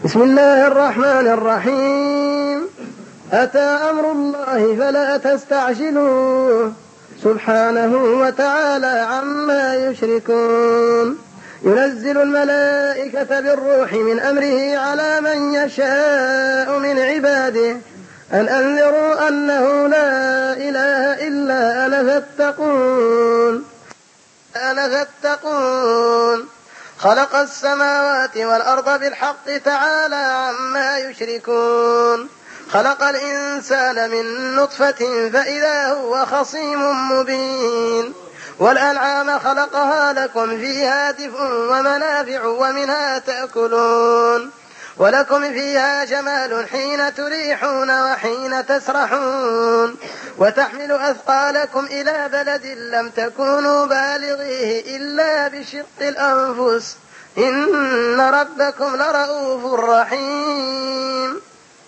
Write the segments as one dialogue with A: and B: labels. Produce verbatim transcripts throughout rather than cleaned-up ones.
A: بسم الله الرحمن الرحيم. أتى أمر الله فلا تستعجلوه سبحانه وتعالى عما يشركون. ينزل الملائكة بالروح من أمره على من يشاء من عباده أن أنذروا أنه لا إله إلا أنا فاتقون أنا فاتقون خلق السماوات والأرض بالحق تعالى عما يشركون. خلق الإنسان من نطفة فإذا هو خصيم مبين. والأنعام خلقها لكم فيها دفء ومنافع ومنها تأكلون ولكم فيها جمال حين تريحون وحين تسرحون وتحمل أثقالكم إلى بلد لم تكونوا بالغيه إلا بشق الأنفس إن ربكم لرؤوف رحيم.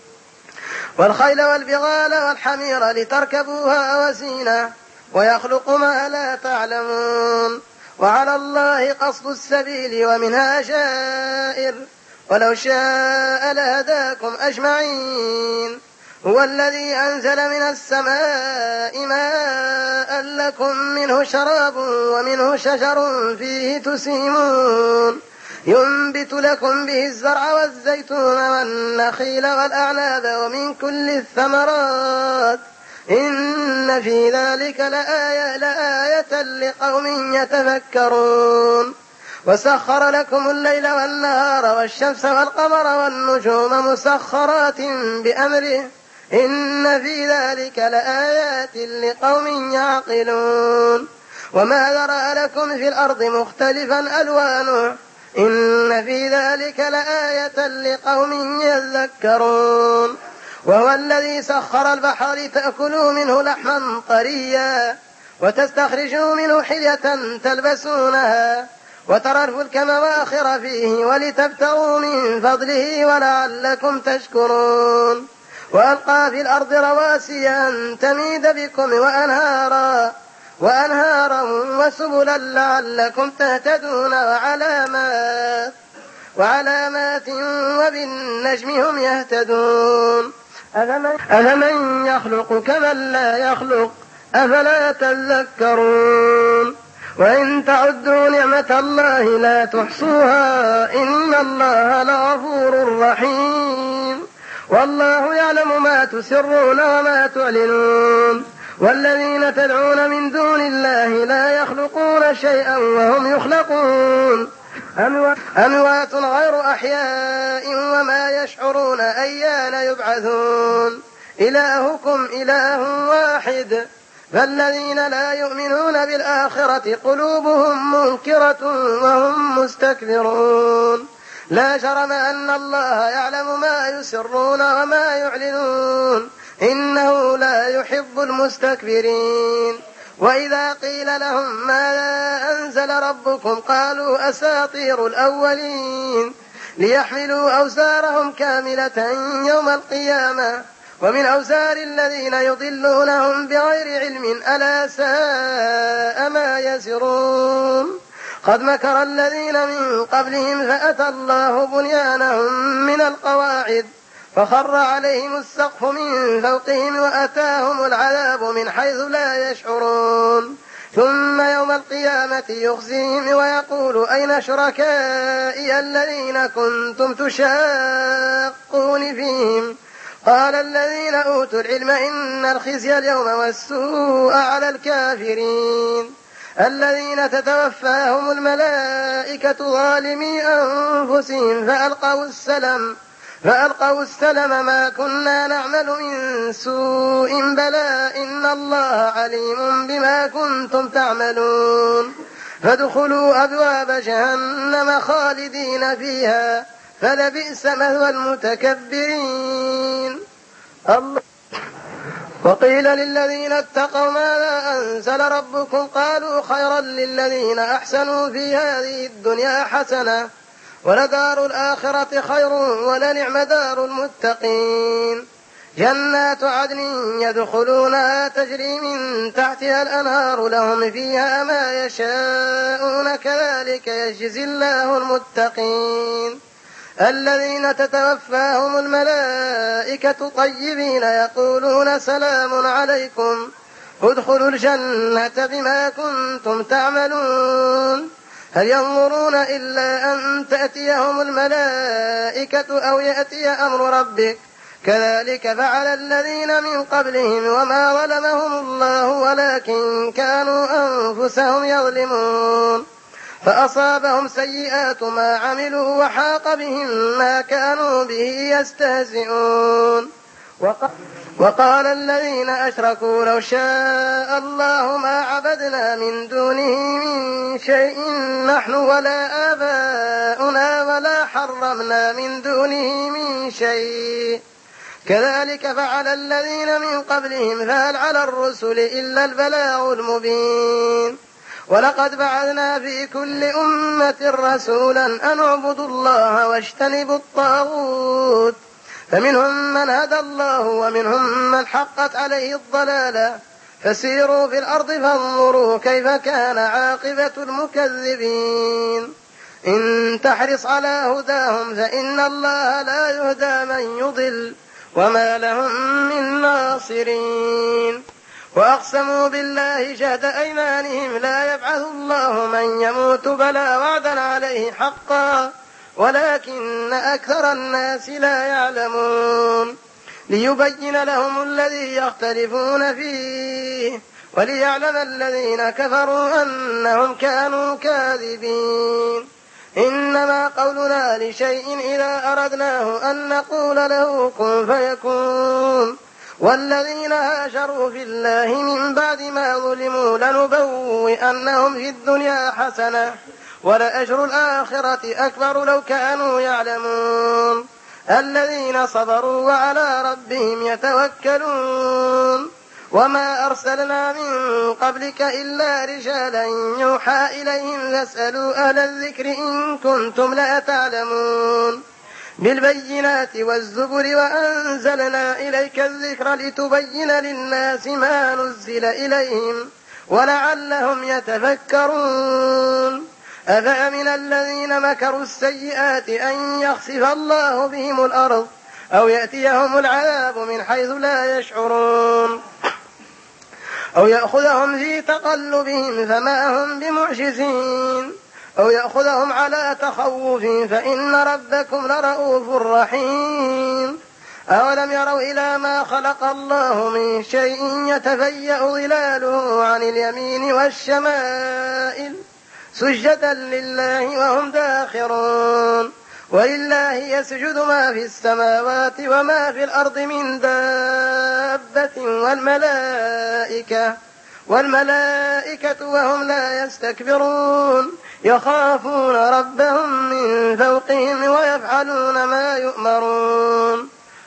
A: والخيل والبغال والحمير لتركبوها وزينة ويخلق ما لا تعلمون وعلى الله قصد السبيل ومنها جائر ولو شاء لهداكم أجمعين. هو الذي أنزل من السماء ماء لكم منه شراب ومنه شجر فيه تسيمون ينبت لكم به الزرع والزيتون والنخيل والأعناب ومن كل الثمرات إن في ذلك لآية, لآية لقوم يتفكرون. وسخر لكم الليل والنهار والشمس والقمر والنجوم مسخرات بأمره إن في ذلك لآيات لقوم يعقلون. وما ذرأ لكم في الأرض مختلفا ألوانه إن في ذلك لآية لقوم يذكرون. وهو الذي سخر البحر لتأكلوا منه لحما طريا وتستخرجوا منه حلية تلبسونها وترى الفلك مواخر فيه ولتبتغوا من فضله ولعلكم تشكرون. وألقى في الأرض رواسي أن تميد بكم وأنهارا وأنهارا وسبلا لعلكم تهتدون وعلامات وعلامات وبالنجم هم يهتدون. أفمن يخلق كمن لا يخلق أفلا تذكرون. وإن تعدوا نعمة الله لا تحصوها إن الله لغفور رحيم. والله يعلم ما تسرون وما تعلنون. والذين تدعون من دون الله لا يخلقون شيئا وهم يخلقون أموات غير أحياء وما يشعرون أيان يبعثون. إلهكم إله واحد فالذين لا يؤمنون بالآخرة قلوبهم منكرة وهم مستكبرون. لا جرم أن الله يعلم ما يسرون وما يعلنون إنه لا يحب المستكبرين. وإذا قيل لهم ماذا أنزل ربكم قالوا أساطير الأولين ليحملوا أوزارهم كاملة يوم القيامة ومن أوزار الذين يضلونهم بغير علم ألا ساء ما يزرون. قد مكر الذين من قبلهم فأتى الله بنيانهم من القواعد فخر عليهم السقف من فوقهم وأتاهم العذاب من حيث لا يشعرون. ثم يوم القيامة يخزيهم ويقول أين شركائي الذين كنتم تشاقون فيهم قال الذين أوتوا العلم إن الخزي اليوم والسوء على الكافرين الذين تتوفاهم الملائكة ظالمي أنفسهم فألقوا السلم فألقوا السلم ما كنا نعمل من سوء بلى إن الله عليم بما كنتم تعملون. فادخلوا أبواب جهنم خالدين فيها فلبئس مثوى المتكبرين. الله. وقيل للذين اتقوا ماذا أنزل ربكم قالوا خيرا للذين أحسنوا في هذه الدنيا حسنة ولدار الآخرة خير ولنعم دار المتقين. جنات عدن يدخلونها تجري من تحتها الأنهار لهم فيها ما يشاءون كذلك يجزي الله المتقين. الذين تتوفاهم الملائكة طيبين يقولون سلام عليكم ادخلوا الجنة بما كنتم تعملون هل ينظرون إلا أن تأتيهم الملائكة أو يأتي أمر ربك كذلك فعل الذين من قبلهم وما ظلمهم الله ولكن كانوا أنفسهم يظلمون فأصابهم سيئات ما عملوا وحاق بهم ما كانوا به يستهزئون وقال الذين أشركوا لو شاء الله ما عبدنا من دونه من شيء نحن ولا آباؤنا ولا حرمنا من دونه من شيء كذلك فعل الذين من قبلهم فهل على الرسل إلا البلاغ المبين ولقد بعثنا في كل أمة رسولا أن اعبدوا الله واجتنبوا الطاغوت فمنهم من هدى الله ومنهم من حقت عليه الضلالة فسيروا في الأرض فانظروا كيف كان عاقبة المكذبين إن تحرص على هداهم فإن الله لا يهدى من يضل وما لهم من ناصرين وأقسموا بالله جهد أيمانهم لا يبعث الله من يموت بلى وعدا عليه حقا ولكن أكثر الناس لا يعلمون ليبين لهم الذي يختلفون فيه وليعلم الذين كفروا أنهم كانوا كاذبين إنما قولنا لشيء إذا أردناه أن نقول له كن فيكون والذين هاجروا في الله من بعد ما ظلموا لنبوئنهم في الدنيا حسنة ولأجر الآخرة أكبر لو كانوا يعلمون الذين صبروا وعلى ربهم يتوكلون وما أرسلنا من قبلك إلا رجالا يوحى إليهم فاسألوا أهل الذكر إن كنتم لا تعلمون بالبينات والزبر وأنزلنا إليك الذكر لتبين للناس ما نزل إليهم ولعلهم يتفكرون أفأمن الذين مكروا السيئات أن يخسف الله بهم الأرض أو يأتيهم العذاب من حيث لا يشعرون أو يأخذهم في تقلبهم فما هم بمعجزين أو يأخذهم على تخوف فإن ربكم لرؤوف رحيم أولم يروا إلى ما خلق الله من شيء يتفيأ ظلاله عن اليمين والشمائل سجدا لله وهم داخرون ولله يسجد ما في السماوات وما في الأرض من دابة والملائكة والملائكة وهم لا يستكبرون يخافون ربهم من فوقهم ويفعلون ما يؤمرون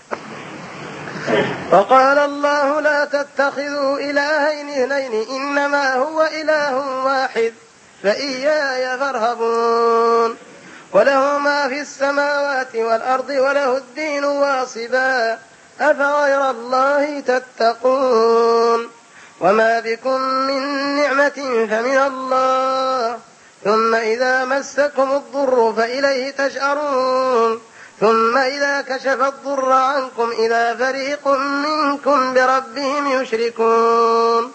A: وقال الله لا تتخذوا إلهين اثنين إنما هو إله واحد فإياي فارهبون وله ما في السماوات والأرض وله الدين واصبا أفغير الله تتقون وما بكم من نعمة فمن الله ثم إذا مسكم الضر فإليه تجأرون ثم إذا كشف الضر عنكم إذا فريق منكم بربهم يشركون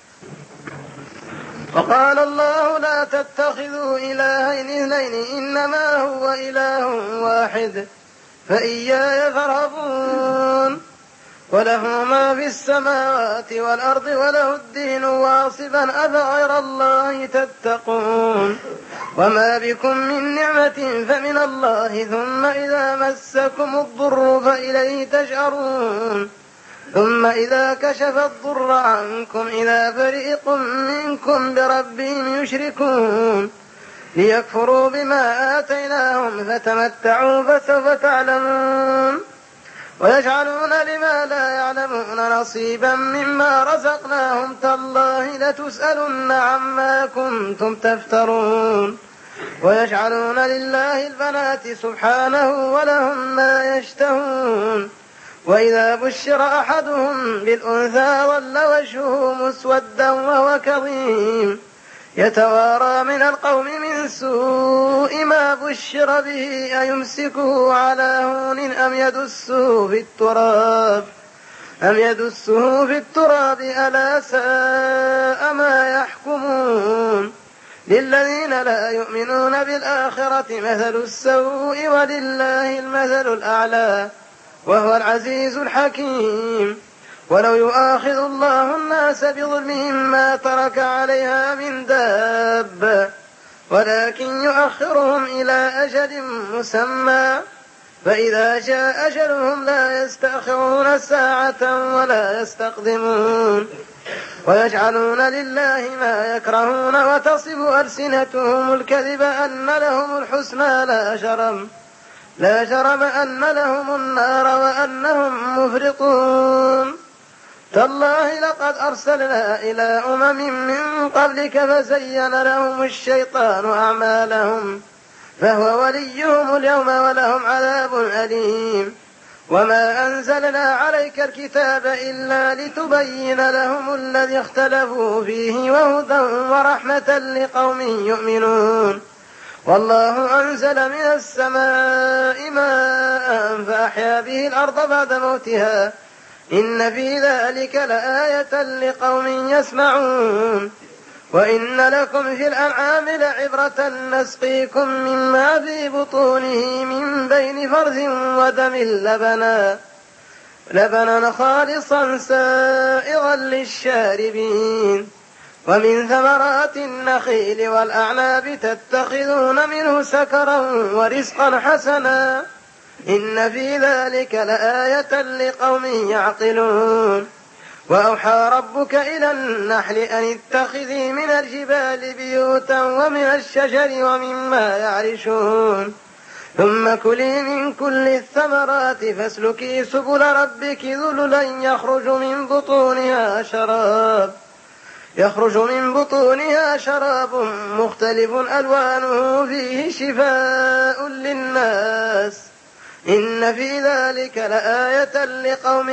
A: وقال الله لا تتخذوا إلهين اثنين إنما هو إله واحد فإياي فارهبون وله ما في السماوات والأرض وله الدين واصبا أفغير الله تتقون وما بكم من نعمة فمن الله ثم إذا مسكم الضر فإليه تجأرون ثم إذا كشف الضر عنكم إذا فريق منكم بربهم يشركون ليكفروا بما آتيناهم فتمتعوا فسوف تعلمون ويجعلون لما لا يعلمون نصيبا مما رزقناهم تالله لتسألن عما كنتم تفترون ويجعلون لله البنات سبحانه ولهم ما يشتهون وإذا بشر أحدهم بالأنثى ظل وجهه مسودا وهو كظيم يتوارى من القوم من سوء ما بشر به أيمسكه على هون أم يدسه في التراب أم يدسه في التراب ألا ساء ما يحكمون للذين لا يؤمنون بالآخرة مثل السوء ولله المثل الأعلى وهو العزيز الحكيم ولو يؤاخذ الله الناس بظلمهم ما ترك عليها من دابة ولكن يؤخرهم إلى أجل مسمى فإذا جاء أجلهم لا يستأخرون ساعة ولا يستقدمون ويجعلون لله ما يكرهون وتصف ألسنتهم الكذب أن لهم الحسنى لا جرم لا جرم أن لهم النار وأنهم مفرطون تالله لقد أرسلنا إلى أمم من قبلك فزين لهم الشيطان أعمالهم فهو وليهم اليوم ولهم عذاب أليم وما أنزلنا عليك الكتاب إلا لتبين لهم الذي اختلفوا فيه وهدى ورحمة لقوم يؤمنون والله أنزل من السماء ماء فأحيا به الأرض بعد موتها إن في ذلك لآية لقوم يسمعون وإن لكم في الأنعام لعبرة نسقيكم مما في بطونه من بين فرث ودم لبنا لبنا خالصا سائغا للشاربين ومن ثمرات النخيل والأعناب تتخذون منه سكرا ورزقا حسنا إن في ذلك لآية لقوم يعقلون وأوحى ربك إلى النحل أن اتخذي من الجبال بيوتا ومن الشجر ومما يعرشون ثم كلي من كل الثمرات فاسلكي سبل ربك ذللا يخرج من بطونها شراب يخرج من بطونها شراب مختلف ألوانه فيه شفاء للناس إن في ذلك لآية لقوم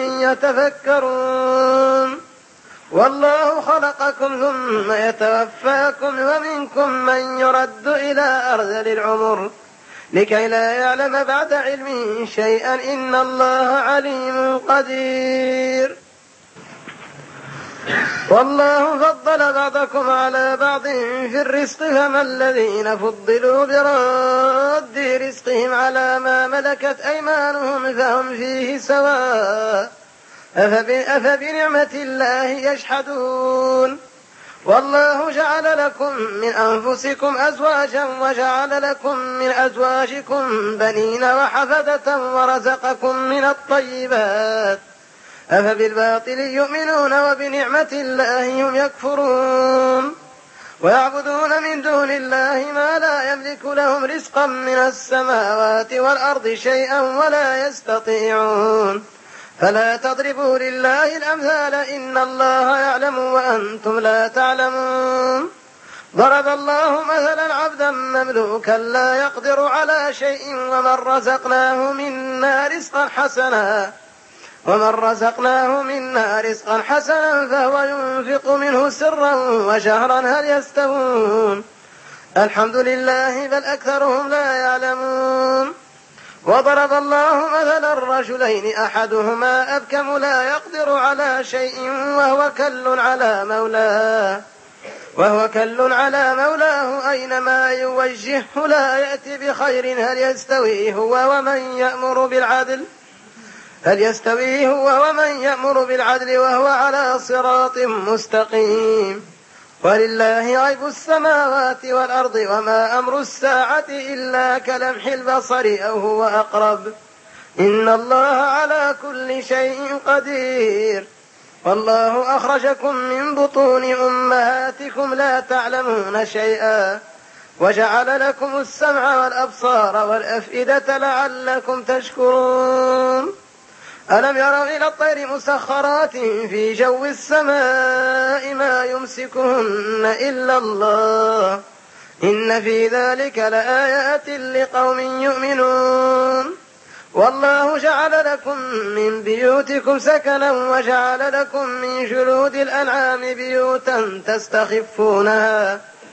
A: يتفكرون والله خلقكم ثم يتوفاكم ومنكم من يرد إلى أرذل العمر لكي لا يعلم بعد علمه شيئا إن الله عليم قدير والله فضل بعضكم على بعض في الرزق فما الذين فضلوا براد رزقهم على ما ملكت أيمانهم فهم فيه سواء أفبنعمة الله يجحدون والله جعل لكم من أنفسكم أزواجا وجعل لكم من أزواجكم بنين وحفدة ورزقكم من الطيبات أفبالباطل يؤمنون وبنعمة الله هم يكفرون ويعبدون من دون الله ما لا يملك لهم رزقا من السماوات والأرض شيئا ولا يستطيعون فلا تضربوا لله الأمثال إن الله يعلم وأنتم لا تعلمون ضرب الله مثلا عبدا مملوكا لا يقدر على شيء ومن رزقناه منا رزقا حسنا ومن رزقناه منا رزقا حسنا فهو ينفق منه سرا وجهرا هل يستوون الحمد لله بل أكثرهم لا يعلمون وضرب الله مثلا الرجلين أحدهما أبكم لا يقدر على شيء وهو كل على مولاه وهو كل على مولاه أينما يوجهه لا يأتي بخير هل يستوي هو ومن يأمر بالعدل هل يستوي هو ومن يأمر بالعدل وهو على صراط مستقيم ولله غيب السماوات والأرض وما أمر الساعة إلا كلمح البصر أو هو أقرب إن الله على كل شيء قدير والله أخرجكم من بطون أمهاتكم لا تعلمون شيئا وجعل لكم السمع والأبصار والأفئدة لعلكم تشكرون ألم يروا إلى الطير مسخرات في جو السماء ما يمسكهن إلا الله إن في ذلك لآيات لقوم يؤمنون والله جعل لكم من بيوتكم سكنا وجعل لكم من جلود الأنعام بيوتا تستخفونها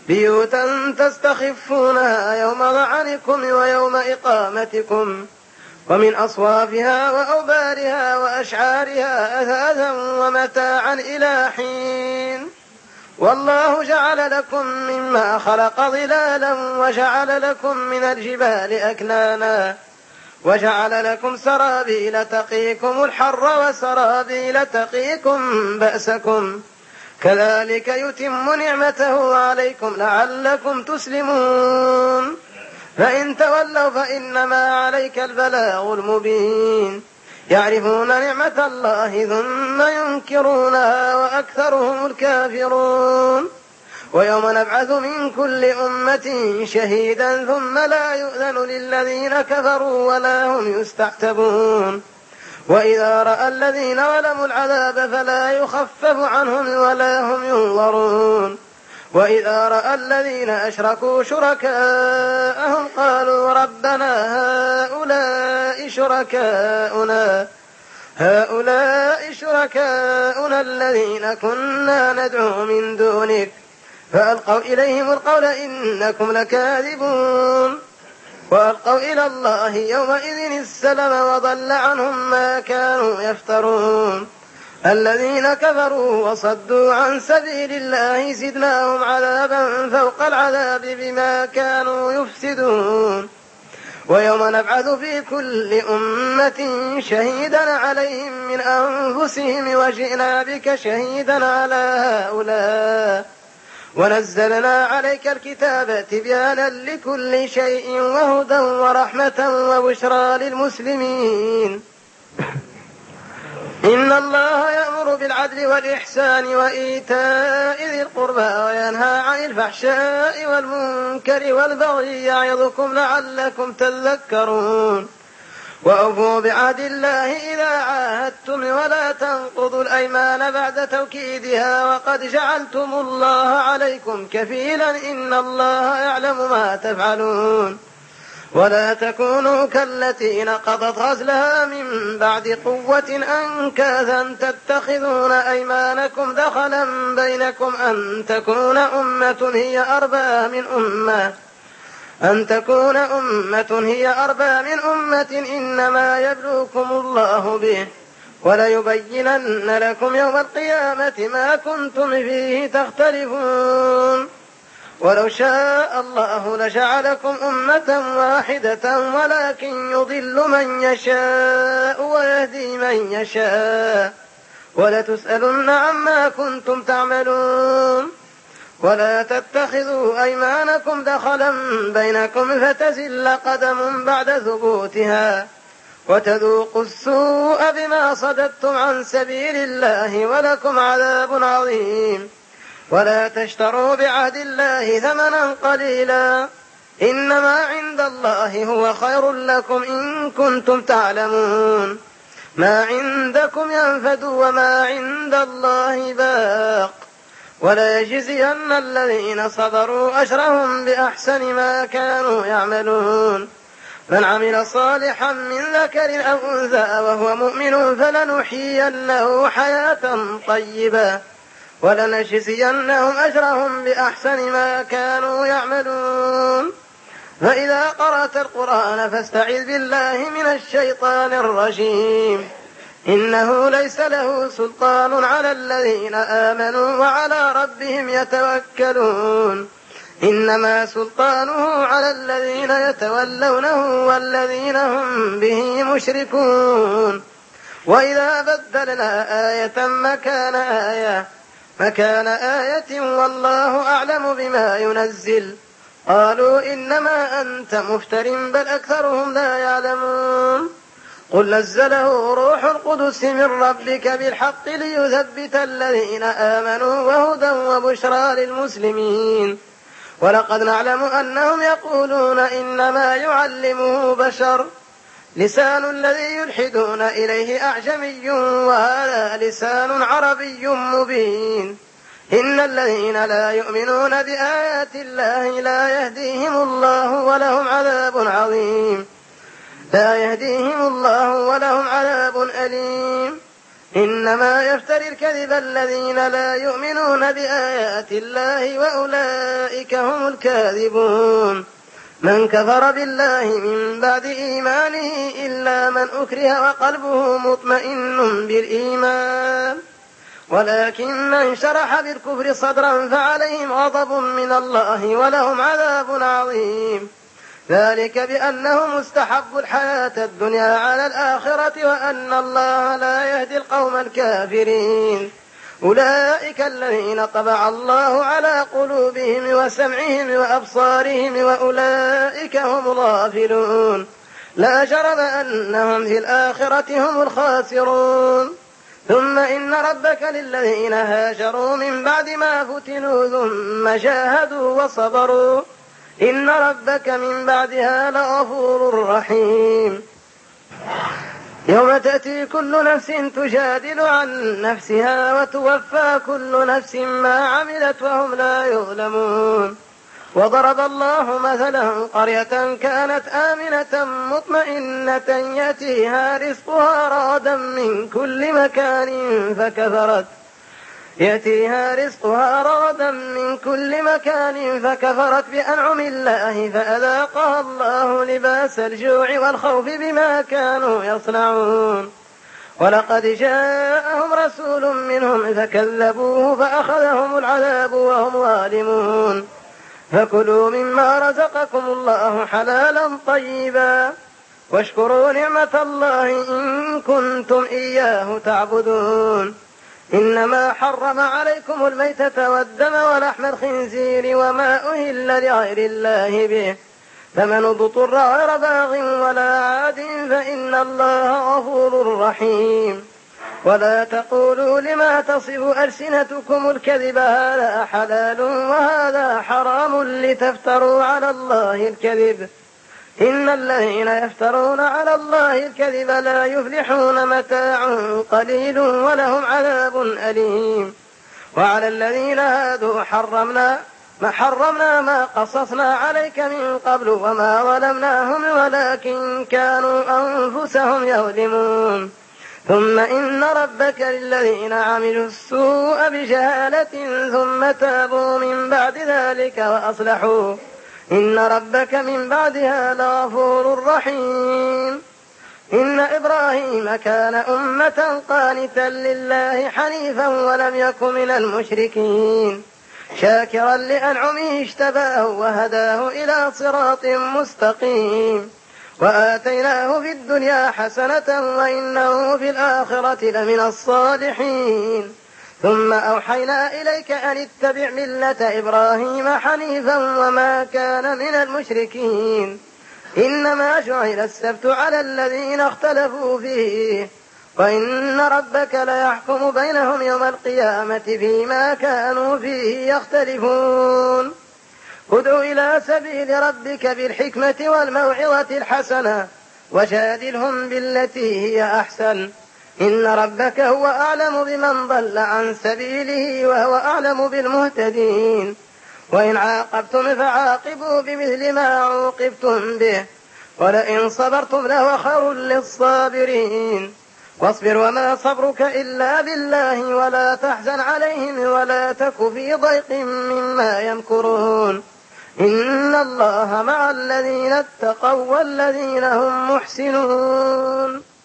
A: بيوتا تستخفونها يوم ظعنكم ويوم إقامتكم ومن أصوافها وأوبارها وأشعارها أثاثا ومتاعا إلى حين. والله جعل لكم مما خلق ظلالا وجعل لكم من الجبال أكنانا وجعل لكم سرابيل تقيكم الحر وسرابيل تقيكم بأسكم كذلك يتم نعمته عليكم لعلكم تسلمون. فإن تولوا فإنما عليك البلاغ المبين. يعرفون نعمة الله ثم ينكرونها وأكثرهم الكافرون. ويوم نبعث من كل أمة شهيدا ثم لا يؤذن للذين كفروا ولا هم يستعتبون. وإذا رأى الذين ظلموا العذاب فلا يخفف عنهم ولا هم ينظرون. وإذا رأى الذين أشركوا شركاءهم قالوا ربنا هؤلاء شركاؤنا هؤلاء شركاؤنا الذين كنا ندعو من دونك فألقوا إليهم القول إنكم لكاذبون. وألقوا إلى الله يومئذ السلم وضل عنهم ما كانوا يفترون. الذين كفروا وصدوا عن سبيل الله زدناهم عذابا فوق العذاب بما كانوا يفسدون. ويوم نبعث في كل أمة شهيدا عليهم من أنفسهم وجئنا بك شهيدا على هؤلاء ونزلنا عليك الكتاب تبيانا لكل شيء وهدى ورحمة وبشرى للمسلمين. إن الله يأمر بالعدل والإحسان وإيتاء ذي القربى وينهى عن الفحشاء والمنكر والبغي يعظكم لعلكم تذكرون. وأوفوا بعهد الله إذا عاهدتم ولا تنقضوا الأيمان بعد توكيدها وقد جعلتم الله عليكم كفيلا إن الله يعلم ما تفعلون. ولا تكونوا كالتي نقضت غزلها من بعد قوة أنكاثا تتخذون أيمانكم دخلا بينكم أن تكون أمة هي أربى من أمة أن تكون أمة هي أربى من أمة إنما يبلوكم الله به وليبينن لكم يوم القيامة ما كنتم فيه تختلفون. ولو شاء الله لجعلكم أمة واحدة ولكن يضل من يشاء ويهدي من يشاء ولتسألن عما كنتم تعملون. ولا تتخذوا أيمانكم دخلا بينكم فتزل قدم بعد ثبوتها وتذوقوا السوء بما صددتم عن سبيل الله ولكم عذاب عظيم. ولا تشتروا بعهد الله ثمنا قليلا إنما عند الله هو خير لكم إن كنتم تعلمون. ما عندكم ينفد وما عند الله باق ولا يجزين الذين صبروا أجرهم بأحسن ما كانوا يعملون. من عمل صالحا من ذكر أو أنثى وهو مؤمن فلنحيينه حياة طيبة ولنجزينهم أجرهم بأحسن ما كانوا يعملون. فإذا قرأت القرآن فاستعذ بالله من الشيطان الرجيم إنه ليس له سلطان على الذين آمنوا وعلى ربهم يتوكلون. إنما سلطانه على الذين يتولونه والذين هم به مشركون. وإذا بدلنا آية مكان آية مكان آية والله أعلم بما ينزل قالوا إنما أنت مفتر بل أكثرهم لا يعلمون. قل نزله روح القدس من ربك بالحق ليثبت الذين آمنوا وهدى وبشرى للمسلمين. ولقد نعلم أنهم يقولون إنما يعلمه بشر لسان الذي يلحدون إليه أعجمي وهذا لسان عربي مبين. إن الذين لا يؤمنون بآيات الله لا يهديهم الله ولهم عذاب عظيم لا يهديهم الله ولهم عذاب أليم. إنما يفتري الكذب الذين لا يؤمنون بآيات الله وأولئك هم الكاذبون. من كفر بالله من بعد إيمانه إلا من أكره وقلبه مطمئن بالإيمان ولكن من شرح بالكفر صدرا فعليهم غضب من الله ولهم عذاب عظيم. ذلك بأنهم استحبوا الحياة الدنيا على الآخرة وأن الله لا يهدي القوم الكافرين. أولئك الذين طبع الله على قلوبهم وسمعهم وأبصارهم وأولئك هم الغافلون. لا جرم أنهم في الآخرة هم الخاسرون. ثم إن ربك للذين هاجروا من بعد ما فتنوا ثم جاهدوا وصبروا إن ربك من بعدها لغفور رحيم. يوم تأتي كل نفس تجادل عن نفسها وتوفى كل نفس ما عملت وهم لا يظلمون. وضرب الله مثلا قرية كانت آمنة مطمئنة يأتيها رزقها رغدا من كل مكان فكفرت يأتيها رزقها رغدا من كل مكان فكفرت بأنعم الله فأذاقها الله لباس الجوع والخوف بما كانوا يصنعون. ولقد جاءهم رسول منهم فكذبوه فأخذهم العذاب وهم ظالمون. فكلوا مما رزقكم الله حلالا طيبا واشكروا نعمة الله إن كنتم إياه تعبدون. إنما حرم عليكم الميتة والدم ولحم الخنزير وما أهل لغير الله به فمن اضطر غير باغ ولا عاد فإن الله غفور رحيم. ولا تقولوا لما تصف ألسنتكم الكذب هذا حلال وهذا حرام لتفتروا على الله الكذب إن الذين يفترون على الله الكذب لا يفلحون متاع قليل ولهم عذاب أليم. وعلى الذين هادوا حرمنا ما حرمنا ما قصصنا عليك من قبل وما ظلمناهم ولكن كانوا أنفسهم يظلمون. ثم إن ربك للذين عملوا السوء بجهالة ثم تابوا من بعد ذلك وأصلحوا إن ربك من بعدها لغفور رحيم. إن إبراهيم كان أمة قانتا لله حنيفا ولم يك من المشركين شاكرا لأنعمه اجتباه وهداه إلى صراط مستقيم. وآتيناه في الدنيا حسنة وإنه في الآخرة لمن الصالحين. ثم أوحينا إليك أن اتبع ملة إبراهيم حنيفا وما كان من المشركين. إنما جعل السبت على الذين اختلفوا فيه وإن ربك ليحكم بينهم يوم القيامة فيما كانوا فيه يختلفون. ادع إلى سبيل ربك بالحكمة والموعظة الحسنة وجادلهم بالتي هي أحسن إن ربك هو أعلم بمن ضل عن سبيله وهو أعلم بالمهتدين. وإن عاقبتم فعاقبوا بمثل ما عوقبتم به ولئن صبرتم لهو خير للصابرين. واصبر وما صبرك إلا بالله ولا تحزن عليهم ولا تك في ضيق مما يمكرون إن الله مع الذين اتقوا والذين هم محسنون.